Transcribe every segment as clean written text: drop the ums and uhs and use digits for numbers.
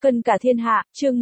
Cân cả thiên hạ, chương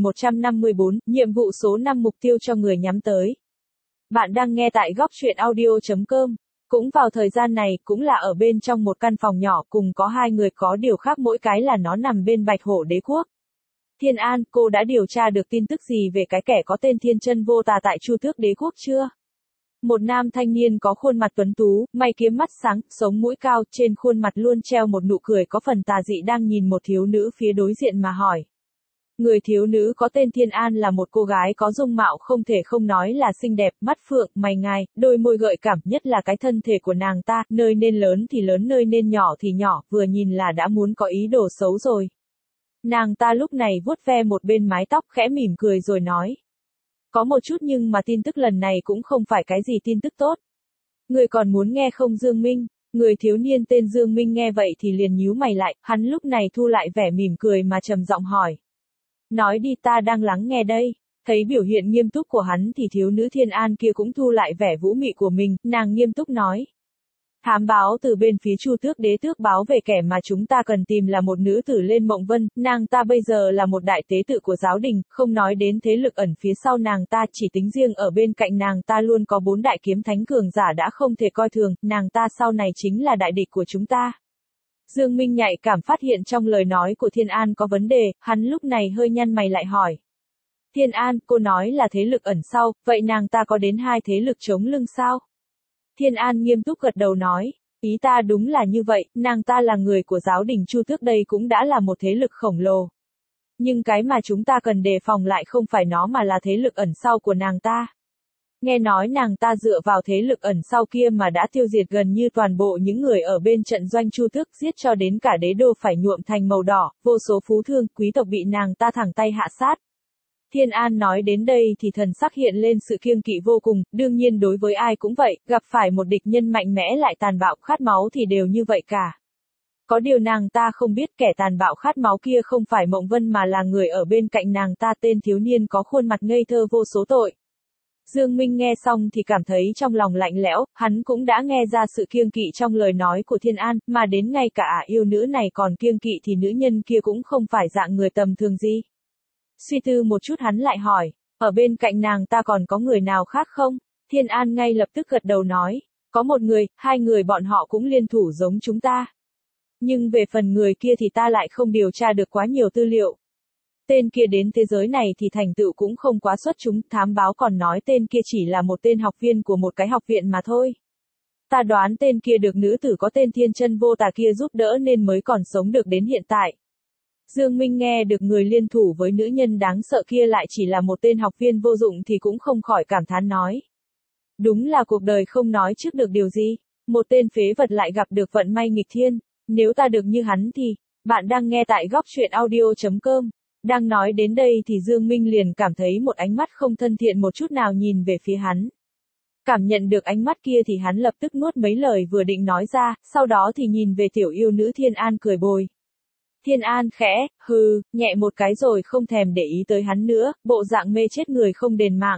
1154, nhiệm vụ số 5 mục tiêu cho người nhắm tới. Bạn đang nghe tại góc truyện audio.com. Cũng vào thời gian này, cũng là ở bên trong một căn phòng nhỏ cùng có hai người có điều khác mỗi cái là nó nằm bên Bạch Hổ Đế Quốc. Thiên An, cô đã điều tra được tin tức gì về cái kẻ có tên Thiên Chân Vô Tà tại Chu Tước Đế Quốc chưa? Một nam thanh niên có khuôn mặt tuấn tú, mày kiếm mắt sáng, sống mũi cao, trên khuôn mặt luôn treo một nụ cười có phần tà dị đang nhìn một thiếu nữ phía đối diện mà hỏi. Người thiếu nữ có tên Thiên An là một cô gái có dung mạo không thể không nói là xinh đẹp, mắt phượng, mày ngài, đôi môi gợi cảm, nhất là cái thân thể của nàng ta, nơi nên lớn thì lớn nơi nên nhỏ thì nhỏ, vừa nhìn là đã muốn có ý đồ xấu rồi. Nàng ta lúc này vuốt ve một bên mái tóc khẽ mỉm cười rồi nói. Có một chút nhưng mà tin tức lần này cũng không phải cái gì tin tức tốt. Người còn muốn nghe không Dương Minh? Người thiếu niên tên Dương Minh nghe vậy thì liền nhíu mày lại, hắn lúc này thu lại vẻ mỉm cười mà trầm giọng hỏi. Nói đi, ta đang lắng nghe đây. Thấy biểu hiện nghiêm túc của hắn thì thiếu nữ Thiên An kia cũng thu lại vẻ vũ mị của mình, nàng nghiêm túc nói. Thám báo từ bên phía Chu Tước Đế tước báo về kẻ mà chúng ta cần tìm là một nữ tử lên Mộng Vân, nàng ta bây giờ là một đại tế tự của giáo đình, không nói đến thế lực ẩn phía sau nàng ta, chỉ tính riêng ở bên cạnh nàng ta luôn có 4 đại kiếm thánh cường giả đã không thể coi thường, nàng ta sau này chính là đại địch của chúng ta. Dương Minh nhạy cảm phát hiện trong lời nói của Thiên An có vấn đề, hắn lúc này hơi nhăn mày lại hỏi. Thiên An, cô nói là thế lực ẩn sau, vậy nàng ta có đến 2 thế lực chống lưng sao? Thiên An nghiêm túc gật đầu nói, ý ta đúng là như vậy, nàng ta là người của giáo đình Chu Tước đây cũng đã là một thế lực khổng lồ. Nhưng cái mà chúng ta cần đề phòng lại không phải nó mà là thế lực ẩn sau của nàng ta. Nghe nói nàng ta dựa vào thế lực ẩn sau kia mà đã tiêu diệt gần như toàn bộ những người ở bên trận doanh Chu Tước, giết cho đến cả đế đô phải nhuộm thành màu đỏ, vô số phú thương, quý tộc bị nàng ta thẳng tay hạ sát. Thiên An nói đến đây thì thần sắc hiện lên sự kiêng kỵ vô cùng, đương nhiên đối với ai cũng vậy, gặp phải một địch nhân mạnh mẽ lại tàn bạo khát máu thì đều như vậy cả. Có điều nàng ta không biết kẻ tàn bạo khát máu kia không phải Mộng Vân mà là người ở bên cạnh nàng ta, tên thiếu niên có khuôn mặt ngây thơ vô số tội. Dương Minh nghe xong thì cảm thấy trong lòng lạnh lẽo, hắn cũng đã nghe ra sự kiêng kỵ trong lời nói của Thiên An, mà đến ngay cả yêu nữ này còn kiêng kỵ thì nữ nhân kia cũng không phải dạng người tầm thường gì. Suy tư một chút hắn lại hỏi, ở bên cạnh nàng ta còn có người nào khác không? Thiên An ngay lập tức gật đầu nói, có một người, 2 người bọn họ cũng liên thủ giống chúng ta. Nhưng về phần người kia thì ta lại không điều tra được quá nhiều tư liệu. Tên kia đến thế giới này thì thành tựu cũng không quá xuất chúng, thám báo còn nói tên kia chỉ là một tên học viên của một cái học viện mà thôi. Ta đoán tên kia được nữ tử có tên Thiên Chân Vô Tà kia giúp đỡ nên mới còn sống được đến hiện tại. Dương Minh nghe được người liên thủ với nữ nhân đáng sợ kia lại chỉ là một tên học viên vô dụng thì cũng không khỏi cảm thán nói. Đúng là cuộc đời không nói trước được điều gì, một tên phế vật lại gặp được vận may nghịch thiên, nếu ta được như hắn thì, bạn đang nghe tại góc truyện audio.com. Đang nói đến đây thì Dương Minh liền cảm thấy một ánh mắt không thân thiện một chút nào nhìn về phía hắn. Cảm nhận được ánh mắt kia thì hắn lập tức nuốt mấy lời vừa định nói ra, sau đó thì nhìn về tiểu yêu nữ Thiên An cười bồi. Thiên An khẽ, hừ, nhẹ một cái rồi không thèm để ý tới hắn nữa, bộ dạng mê chết người không đền mạng.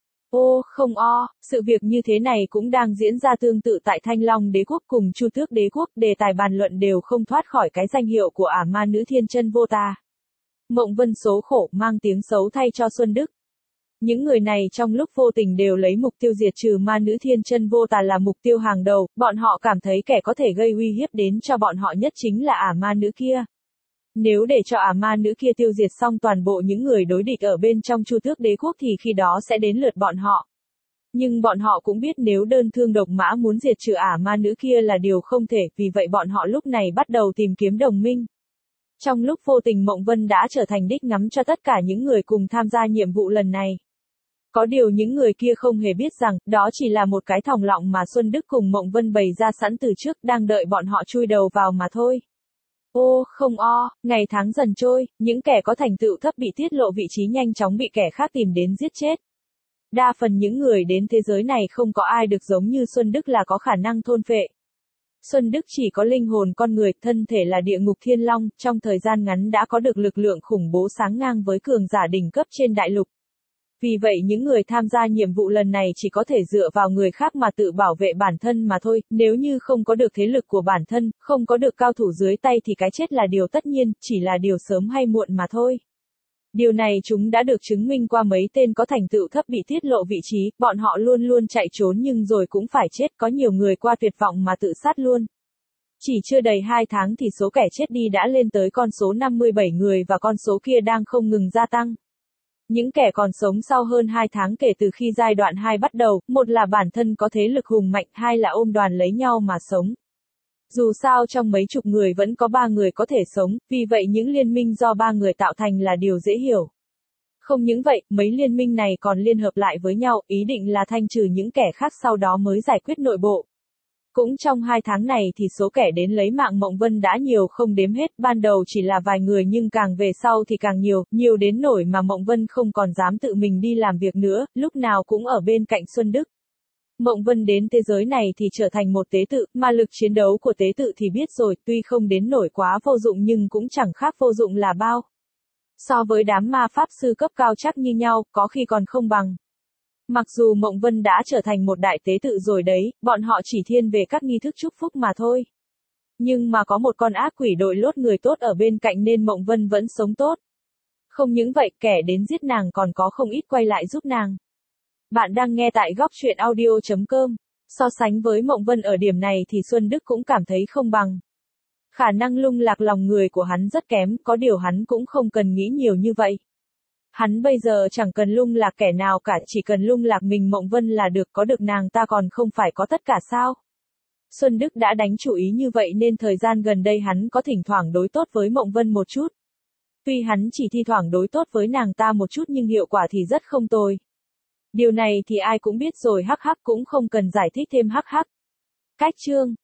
Ô, không o, sự việc như thế này cũng đang diễn ra tương tự tại Thanh Long Đế Quốc cùng Chu Tước Đế Quốc, đề tài bàn luận đều không thoát khỏi cái danh hiệu của ả ma nữ Thiên Chân Vô Tà. Mộng Vân số khổ mang tiếng xấu thay cho Xuân Đức. Những người này trong lúc vô tình đều lấy mục tiêu diệt trừ ma nữ Thiên Chân Vô Tà là mục tiêu hàng đầu, bọn họ cảm thấy kẻ có thể gây uy hiếp đến cho bọn họ nhất chính là ả ma nữ kia. Nếu để cho ả ma nữ kia tiêu diệt xong toàn bộ những người đối địch ở bên trong Chu Tước Đế Quốc thì khi đó sẽ đến lượt bọn họ. Nhưng bọn họ cũng biết nếu đơn thương độc mã muốn diệt trừ ả ma nữ kia là điều không thể, vì vậy bọn họ lúc này bắt đầu tìm kiếm đồng minh. Trong lúc vô tình Mộng Vân đã trở thành đích ngắm cho tất cả những người cùng tham gia nhiệm vụ lần này. Có điều những người kia không hề biết rằng, đó chỉ là một cái thòng lọng mà Xuân Đức cùng Mộng Vân bày ra sẵn từ trước, đang đợi bọn họ chui đầu vào mà thôi. Ô, không o, ngày tháng dần trôi, những kẻ có thành tựu thấp bị tiết lộ vị trí nhanh chóng bị kẻ khác tìm đến giết chết. Đa phần những người đến thế giới này không có ai được giống như Xuân Đức là có khả năng thôn phệ. Xuân Đức chỉ có linh hồn con người, thân thể là địa ngục thiên long, trong thời gian ngắn đã có được lực lượng khủng bố sáng ngang với cường giả đỉnh cấp trên đại lục. Vì vậy những người tham gia nhiệm vụ lần này chỉ có thể dựa vào người khác mà tự bảo vệ bản thân mà thôi, nếu như không có được thế lực của bản thân, không có được cao thủ dưới tay thì cái chết là điều tất nhiên, chỉ là điều sớm hay muộn mà thôi. Điều này chúng đã được chứng minh qua mấy tên có thành tựu thấp bị tiết lộ vị trí, bọn họ luôn luôn chạy trốn nhưng rồi cũng phải chết, có nhiều người qua tuyệt vọng mà tự sát luôn. Chỉ chưa đầy 2 tháng thì số kẻ chết đi đã lên tới con số 57 người và con số kia đang không ngừng gia tăng. Những kẻ còn sống sau hơn 2 tháng kể từ khi giai đoạn 2 bắt đầu, một là bản thân có thế lực hùng mạnh, hai là ôm đoàn lấy nhau mà sống. Dù sao trong mấy chục người vẫn có 3 người có thể sống, vì vậy những liên minh do 3 người tạo thành là điều dễ hiểu. Không những vậy, mấy liên minh này còn liên hợp lại với nhau, ý định là thanh trừ những kẻ khác sau đó mới giải quyết nội bộ. Cũng trong 2 tháng này thì số kẻ đến lấy mạng Mộng Vân đã nhiều không đếm hết, ban đầu chỉ là vài người nhưng càng về sau thì càng nhiều, nhiều đến nỗi mà Mộng Vân không còn dám tự mình đi làm việc nữa, lúc nào cũng ở bên cạnh Xuân Đức. Mộng Vân đến thế giới này thì trở thành một tế tự, mà lực chiến đấu của tế tự thì biết rồi, tuy không đến nỗi quá vô dụng nhưng cũng chẳng khác vô dụng là bao. So với đám ma pháp sư cấp cao chắc như nhau, có khi còn không bằng. Mặc dù Mộng Vân đã trở thành một đại tế tự rồi đấy, bọn họ chỉ thiên về các nghi thức chúc phúc mà thôi. Nhưng mà có một con ác quỷ đội lốt người tốt ở bên cạnh nên Mộng Vân vẫn sống tốt. Không những vậy, kẻ đến giết nàng còn có không ít quay lại giúp nàng. Bạn đang nghe tại góc truyện audio.com. So sánh với Mộng Vân ở điểm này thì Xuân Đức cũng cảm thấy không bằng. Khả năng lung lạc lòng người của hắn rất kém, có điều hắn cũng không cần nghĩ nhiều như vậy. Hắn bây giờ chẳng cần lung lạc kẻ nào cả, chỉ cần lung lạc mình Mộng Vân là được, có được nàng ta còn không phải có tất cả sao. Xuân Đức đã đánh chủ ý như vậy nên thời gian gần đây hắn có thỉnh thoảng đối tốt với Mộng Vân một chút. Tuy hắn chỉ thi thoảng đối tốt với nàng ta một chút nhưng hiệu quả thì rất không tồi. Điều này thì ai cũng biết rồi, hắc hắc, cũng không cần giải thích thêm hắc hắc. Cách chương